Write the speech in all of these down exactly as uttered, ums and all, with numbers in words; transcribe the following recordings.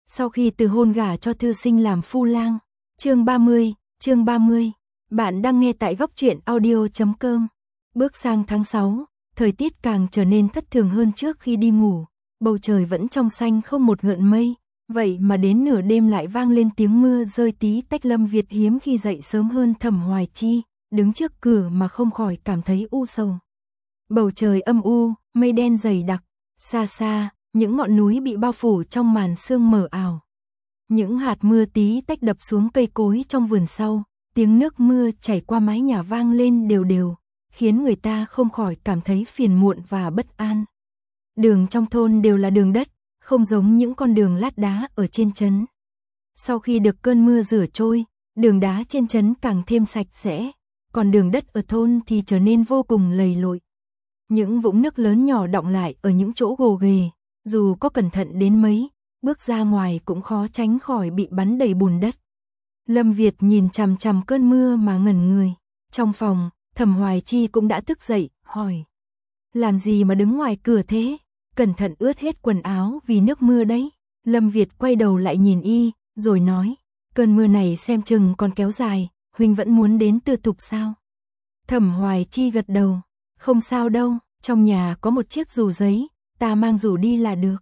Sau khi từ hôn gả cho thư sinh làm phu lang. Chương ba mươi, chương ba mươi. Bạn đang nghe tại góc truyện audio chấm com. Bước sang tháng sáu, thời tiết càng trở nên thất thường hơn trước khi đi ngủ. Bầu trời vẫn trong xanh không một gợn mây, vậy mà đến nửa đêm lại vang lên tiếng mưa rơi tí tách. Lâm Việt hiếm khi dậy sớm hơn Thẩm Hoài Chi, đứng trước cửa mà không khỏi cảm thấy u sầu. Bầu trời âm u, mây đen dày đặc, xa xa, những ngọn núi bị bao phủ trong màn sương mờ ảo. Những hạt mưa tí tách đập xuống cây cối trong vườn sau, tiếng nước mưa chảy qua mái nhà vang lên đều đều, khiến người ta không khỏi cảm thấy phiền muộn và bất an. Đường trong thôn đều là đường đất, không giống những con đường lát đá ở trên trấn. Sau khi được cơn mưa rửa trôi, đường đá trên trấn càng thêm sạch sẽ, còn đường đất ở thôn thì trở nên vô cùng lầy lội. Những vũng nước lớn nhỏ đọng lại ở những chỗ gồ ghề, dù có cẩn thận đến mấy, bước ra ngoài cũng khó tránh khỏi bị bắn đầy bùn đất. Lâm Việt nhìn chằm chằm cơn mưa mà ngẩn người. Trong phòng, Thẩm Hoài Chi cũng đã thức dậy, hỏi: làm gì mà đứng ngoài cửa thế? Cẩn thận ướt hết quần áo vì nước mưa đấy. Lâm Việt quay đầu lại nhìn y, rồi nói: cơn mưa này xem chừng còn kéo dài, huynh vẫn muốn đến Tư Thục sao? Thẩm Hoài Chi gật đầu: không sao đâu, trong nhà có một chiếc dù giấy, ta mang dù đi là được.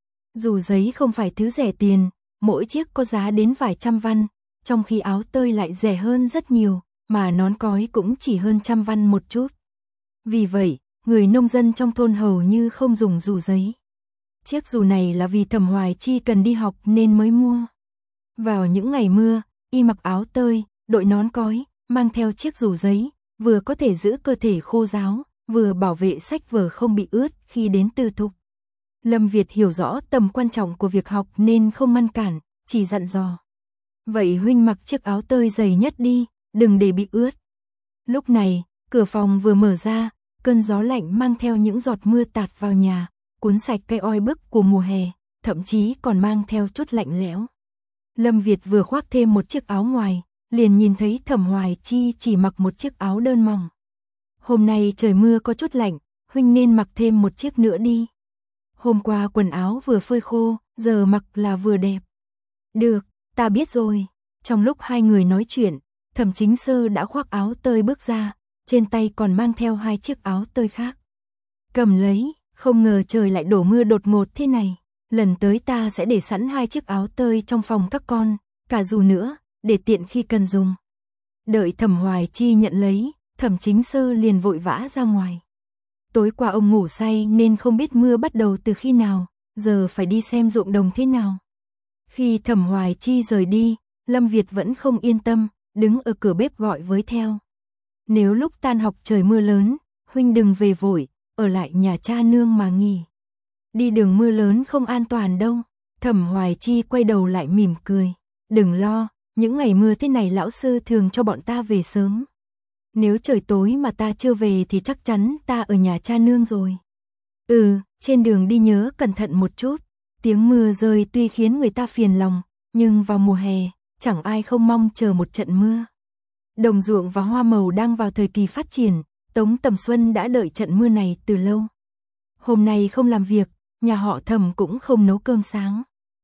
Dù giấy không phải thứ rẻ tiền, mỗi chiếc có giá đến vài trăm văn, trong khi áo tơi lại rẻ hơn rất nhiều, mà nón cói cũng chỉ hơn trăm văn một chút. Vì vậy, người nông dân trong thôn hầu như không dùng dù giấy. Chiếc dù này là vì Thẩm Hoài Chi cần đi học nên mới mua. Vào những ngày mưa, y mặc áo tơi, đội nón cói, mang theo chiếc dù giấy, vừa có thể giữ cơ thể khô ráo, vừa bảo vệ sách vở không bị ướt khi đến Tư Thục. Lâm Việt hiểu rõ tầm quan trọng của việc học nên không ngăn cản, chỉ dặn dò: vậy huynh mặc chiếc áo tơi dày nhất đi, đừng để bị ướt. Lúc này, cửa phòng vừa mở ra, cơn gió lạnh mang theo những giọt mưa tạt vào nhà, cuốn sạch cây oi bức của mùa hè, thậm chí còn mang theo chút lạnh lẽo. Lâm Việt vừa khoác thêm một chiếc áo ngoài, liền nhìn thấy Thẩm Hoài Chi chỉ mặc một chiếc áo đơn mỏng. Hôm nay trời mưa có chút lạnh, huynh nên mặc thêm một chiếc nữa đi. Hôm qua quần áo vừa phơi khô, giờ mặc là vừa đẹp. Được, ta biết rồi. Trong lúc hai người nói chuyện, Thẩm Chính Sơ đã khoác áo tơi bước ra, trên tay còn mang theo hai chiếc áo tơi khác. Cầm lấy, không ngờ trời lại đổ mưa đột ngột thế này. Lần tới ta sẽ để sẵn hai chiếc áo tơi trong phòng các con, cả dù nữa, để tiện khi cần dùng. Đợi Thẩm Hoài Chi nhận lấy, Thẩm Chính Sơ liền vội vã ra ngoài. Tối qua ông ngủ say nên không biết mưa bắt đầu từ khi nào, giờ phải đi xem ruộng đồng thế nào. Khi Thẩm Hoài Chi rời đi, Lâm Việt vẫn không yên tâm, đứng ở cửa bếp gọi với theo: nếu lúc tan học trời mưa lớn, huynh đừng về vội, ở lại nhà cha nương mà nghỉ. Đi đường mưa lớn không an toàn đâu. Thẩm Hoài Chi quay đầu lại mỉm cười: đừng lo, những ngày mưa thế này lão sư thường cho bọn ta về sớm. Nếu trời tối mà ta chưa về thì chắc chắn ta ở nhà cha nương rồi. Ừ, trên đường đi nhớ cẩn thận một chút. Tiếng mưa rơi tuy khiến người ta phiền lòng, nhưng vào mùa hè, chẳng ai không mong chờ một trận mưa. Đồng ruộng và hoa màu đang vào thời kỳ phát triển, Tống Tầm Xuân đã đợi trận mưa này từ lâu. Hôm nay không làm việc, nhà họ Thẩm cũng không nấu cơm sáng.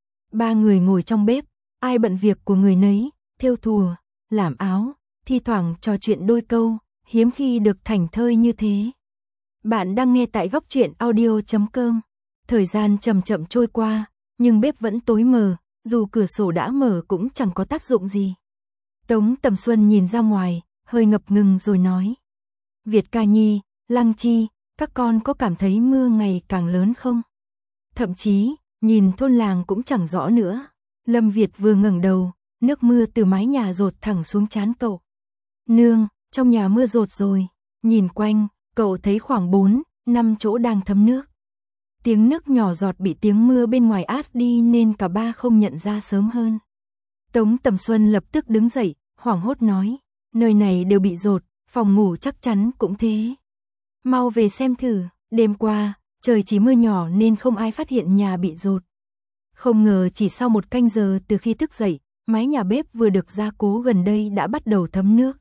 Ba người ngồi trong bếp, ai bận việc của người nấy, thêu thùa, làm áo, thi thoảng trò chuyện đôi câu, hiếm khi được thảnh thơi như thế. Bạn đang nghe tại góc truyện audio chấm com. Thời gian chậm chậm trôi qua, nhưng bếp vẫn tối mờ, dù cửa sổ đã mở cũng chẳng có tác dụng gì. Tống Tầm Xuân nhìn ra ngoài, hơi ngập ngừng rồi nói: Việt Ca Nhi, Lăng Chi, các con có cảm thấy mưa ngày càng lớn không? Thậm chí, nhìn thôn làng cũng chẳng rõ nữa. Lâm Việt vừa ngẩng đầu, nước mưa từ mái nhà dột thẳng xuống trán cậu. Nương, trong nhà mưa dột rồi. Nhìn quanh, cậu thấy khoảng bốn, năm chỗ đang thấm nước. Tiếng nước nhỏ giọt bị tiếng mưa bên ngoài át đi nên cả ba không nhận ra sớm hơn. Tống Tầm Xuân lập tức đứng dậy, hoảng hốt nói: nơi này đều bị dột, phòng ngủ chắc chắn cũng thế. Mau về xem thử, đêm qua, trời chỉ mưa nhỏ nên không ai phát hiện nhà bị dột. Không ngờ chỉ sau một canh giờ từ khi thức dậy, mái nhà bếp vừa được gia cố gần đây đã bắt đầu thấm nước.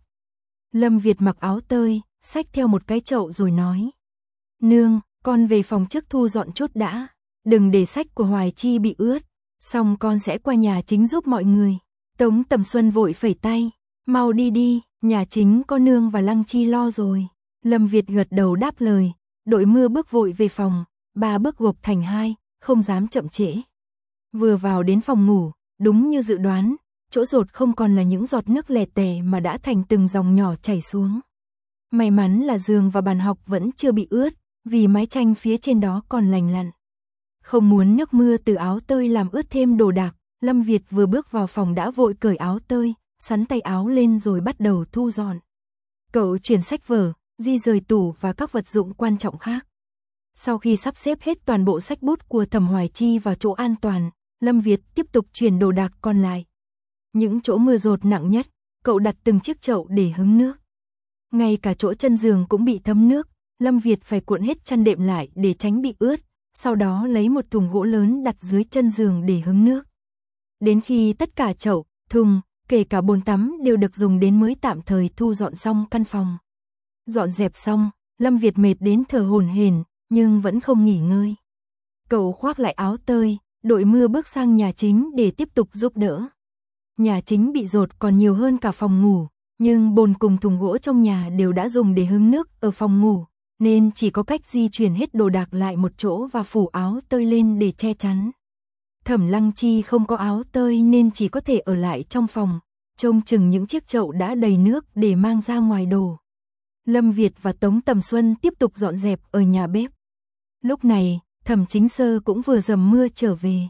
Lâm Việt mặc áo tơi, xách theo một cái chậu rồi nói: Nương, con về phòng trước thu dọn chút đã, đừng để sách của Hoài Chi bị ướt. Xong con sẽ qua nhà chính giúp mọi người. Tống Tầm Xuân vội phẩy tay, mau đi đi, nhà chính có nương và Lăng Chi lo rồi. Lâm Việt gật đầu đáp lời, đội mưa bước vội về phòng, ba bước gộp thành hai, không dám chậm trễ. Vừa vào đến phòng ngủ, đúng như dự đoán, chỗ dột không còn là những giọt nước lè tè mà đã thành từng dòng nhỏ chảy xuống. May mắn là giường và bàn học vẫn chưa bị ướt, vì mái tranh phía trên đó còn lành lặn. Không muốn nước mưa từ áo tơi làm ướt thêm đồ đạc, Lâm Việt vừa bước vào phòng đã vội cởi áo tơi, sắn tay áo lên rồi bắt đầu thu dọn. Cậu chuyển sách vở, di rời tủ và các vật dụng quan trọng khác. Sau khi sắp xếp hết toàn bộ sách bút của Thẩm Hoài Chi vào chỗ an toàn, Lâm Việt tiếp tục chuyển đồ đạc còn lại. Những chỗ mưa dột nặng nhất, cậu đặt từng chiếc chậu để hứng nước. Ngay cả chỗ chân giường cũng bị thấm nước, Lâm Việt phải cuộn hết chăn đệm lại để tránh bị ướt, sau đó lấy một thùng gỗ lớn đặt dưới chân giường để hứng nước. Đến khi tất cả chậu, thùng, kể cả bồn tắm đều được dùng đến mới tạm thời thu dọn xong căn phòng. Dọn dẹp xong, Lâm Việt mệt đến thở hổn hển, nhưng vẫn không nghỉ ngơi. Cậu khoác lại áo tơi, đội mưa bước sang nhà chính để tiếp tục giúp đỡ. Nhà chính bị dột còn nhiều hơn cả phòng ngủ, nhưng bồn cùng thùng gỗ trong nhà đều đã dùng để hứng nước ở phòng ngủ, nên chỉ có cách di chuyển hết đồ đạc lại một chỗ và phủ áo tơi lên để che chắn. Thẩm Lăng Chi không có áo tơi nên chỉ có thể ở lại trong phòng, trông chừng những chiếc chậu đã đầy nước để mang ra ngoài đổ. Lâm Việt và Tống Tầm Xuân tiếp tục dọn dẹp ở nhà bếp. Lúc này, Thẩm Chính Sơ cũng vừa dầm mưa trở về.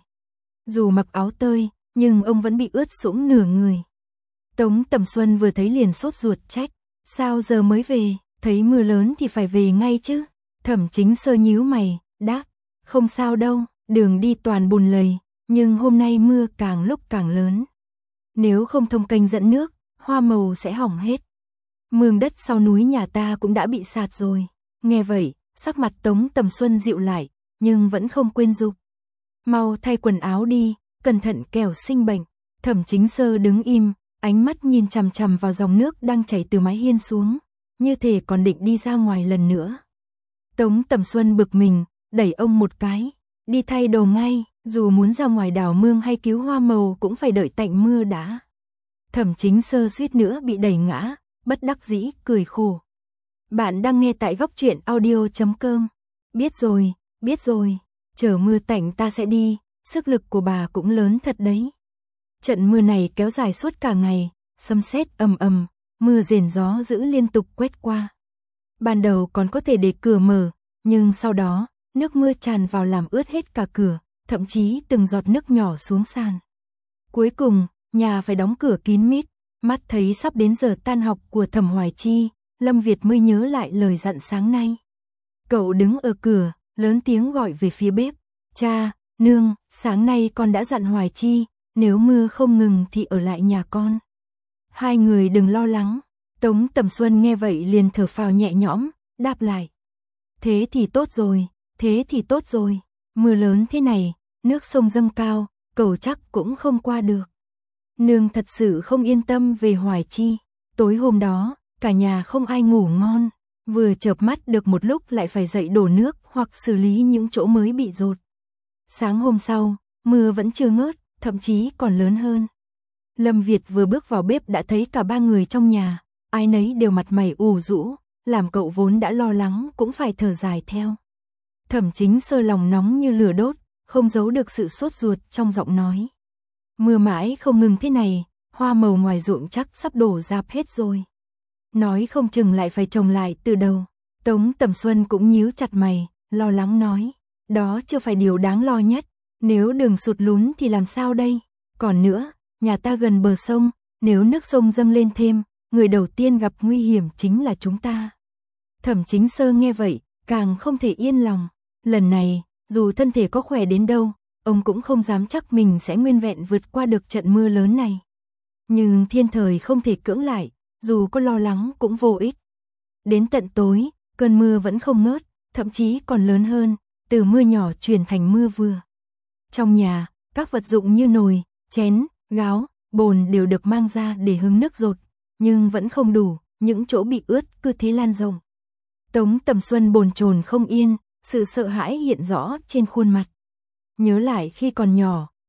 Dù mặc áo tơi, nhưng ông vẫn bị ướt sũng nửa người. Tống Tầm Xuân vừa thấy liền sốt ruột trách, sao giờ mới về, thấy mưa lớn thì phải về ngay chứ. Thẩm Chính Sơ nhíu mày, đáp, không sao đâu, đường đi toàn bùn lầy, nhưng hôm nay mưa càng lúc càng lớn. Nếu không thông kênh dẫn nước, hoa màu sẽ hỏng hết. Mương đất sau núi nhà ta cũng đã bị sạt rồi. Nghe vậy, sắc mặt Tống Tầm Xuân dịu lại, nhưng vẫn không quên giục. Mau thay quần áo đi, cẩn thận kẻo sinh bệnh. Thẩm Chính Sơ đứng im, ánh mắt nhìn chằm chằm vào dòng nước đang chảy từ mái hiên xuống, như thể còn định đi ra ngoài lần nữa. Tống Tầm Xuân bực mình, đẩy ông một cái, đi thay đồ ngay, dù muốn ra ngoài đào mương hay cứu hoa màu cũng phải đợi tạnh mưa đã. Thẩm Chính Sơ suýt nữa bị đẩy ngã, bất đắc dĩ cười khổ. Bạn đang nghe tại góc truyện audio chấm com. Biết rồi, biết rồi, chờ mưa tạnh ta sẽ đi, sức lực của bà cũng lớn thật đấy. Trận mưa này kéo dài suốt cả ngày, sấm sét ầm ầm, mưa rền gió dữ liên tục quét qua. Ban đầu còn có thể để cửa mở, nhưng sau đó, nước mưa tràn vào làm ướt hết cả cửa, thậm chí từng giọt nước nhỏ xuống sàn. Cuối cùng, nhà phải đóng cửa kín mít, mắt thấy sắp đến giờ tan học của Thẩm Hoài Chi, Lâm Việt mới nhớ lại lời dặn sáng nay. Cậu đứng ở cửa, lớn tiếng gọi về phía bếp, cha, nương, sáng nay con đã dặn Hoài Chi, nếu mưa không ngừng thì ở lại nhà con. Hai người đừng lo lắng. Tống Tầm Xuân nghe vậy liền thở phào nhẹ nhõm, đáp lại. Thế thì tốt rồi, thế thì tốt rồi, mưa lớn thế này, nước sông dâng cao, cầu chắc cũng không qua được. Nương thật sự không yên tâm về Hoài Chi. Tối hôm đó, cả nhà không ai ngủ ngon, vừa chợp mắt được một lúc lại phải dậy đổ nước hoặc xử lý những chỗ mới bị dột. Sáng hôm sau, mưa vẫn chưa ngớt, thậm chí còn lớn hơn. Lâm Việt vừa bước vào bếp đã thấy cả ba người trong nhà, ai nấy đều mặt mày ủ rũ, làm cậu vốn đã lo lắng cũng phải thở dài theo. Thẩm Chính Sơ lòng nóng như lửa đốt, không giấu được sự sốt ruột trong giọng nói. Mưa mãi không ngừng thế này, hoa màu ngoài ruộng chắc sắp đổ rạp hết rồi. Nói không chừng lại phải trồng lại từ đầu. Tống Tầm Xuân cũng nhíu chặt mày, lo lắng nói. Đó chưa phải điều đáng lo nhất, nếu đường sụt lún thì làm sao đây? Còn nữa, nhà ta gần bờ sông, nếu nước sông dâng lên thêm, người đầu tiên gặp nguy hiểm chính là chúng ta. Thẩm Chính Sơ nghe vậy, càng không thể yên lòng. Lần này, dù thân thể có khỏe đến đâu, ông cũng không dám chắc mình sẽ nguyên vẹn vượt qua được trận mưa lớn này. Nhưng thiên thời không thể cưỡng lại, dù có lo lắng cũng vô ích. Đến tận tối, cơn mưa vẫn không ngớt, thậm chí còn lớn hơn, từ mưa nhỏ chuyển thành mưa vừa. Trong nhà, các vật dụng như nồi, chén, gáo, bồn đều được mang ra để hứng nước dột, nhưng vẫn không đủ, những chỗ bị ướt cứ thế lan rộng. Tống Tầm Xuân bồn chồn không yên, sự sợ hãi hiện rõ trên khuôn mặt. Nhớ lại khi còn nhỏ,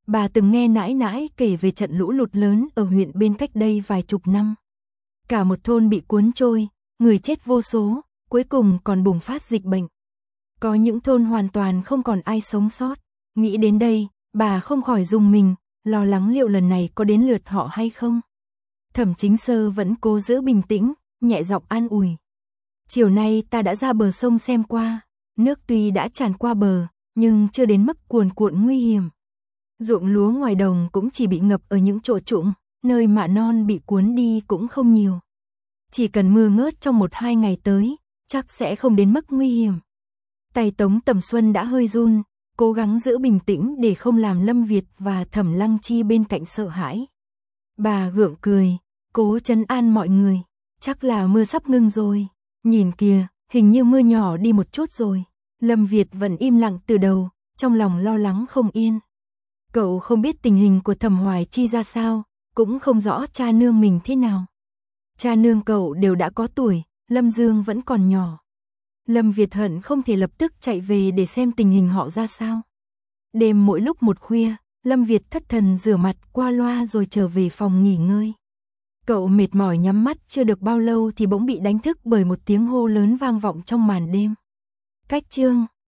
Bà từng nghe nãi nãi kể về trận lũ lụt lớn ở huyện bên cách đây vài chục năm. Cả một thôn bị cuốn trôi, người chết vô số, cuối cùng còn bùng phát dịch bệnh. Có những thôn hoàn toàn không còn ai sống sót. Nghĩ đến đây, bà không khỏi rùng mình, lo lắng liệu lần này có đến lượt họ hay không. Thẩm Chính Sơ vẫn cố giữ bình tĩnh, nhẹ giọng an ủi. Chiều nay ta đã ra bờ sông xem qua, nước tuy đã tràn qua bờ, nhưng chưa đến mức cuồn cuộn nguy hiểm. Ruộng lúa ngoài đồng cũng chỉ bị ngập ở những chỗ trũng, nơi mạ non bị cuốn đi cũng không nhiều. Chỉ cần mưa ngớt trong một hai ngày tới, chắc sẽ không đến mức nguy hiểm. Tay Tống Tầm Xuân đã hơi run, cố gắng giữ bình tĩnh để không làm Lâm Việt và Thẩm Lăng Chi bên cạnh sợ hãi. Bà gượng cười, cố trấn an mọi người, chắc là mưa sắp ngưng rồi. Nhìn kìa, hình như mưa nhỏ đi một chút rồi. Lâm Việt vẫn im lặng từ đầu, trong lòng lo lắng không yên. Cậu không biết tình hình của Thẩm Hoài Chi ra sao, cũng không rõ cha nương mình thế nào. Cha nương cậu đều đã có tuổi, Lâm Dương vẫn còn nhỏ. Lâm Việt hận không thể lập tức chạy về để xem tình hình họ ra sao. Đêm mỗi lúc một khuya, Lâm Việt thất thần rửa mặt qua loa rồi trở về phòng nghỉ ngơi. Cậu mệt mỏi nhắm mắt chưa được bao lâu thì bỗng bị đánh thức bởi một tiếng hô lớn vang vọng trong màn đêm. Cách chương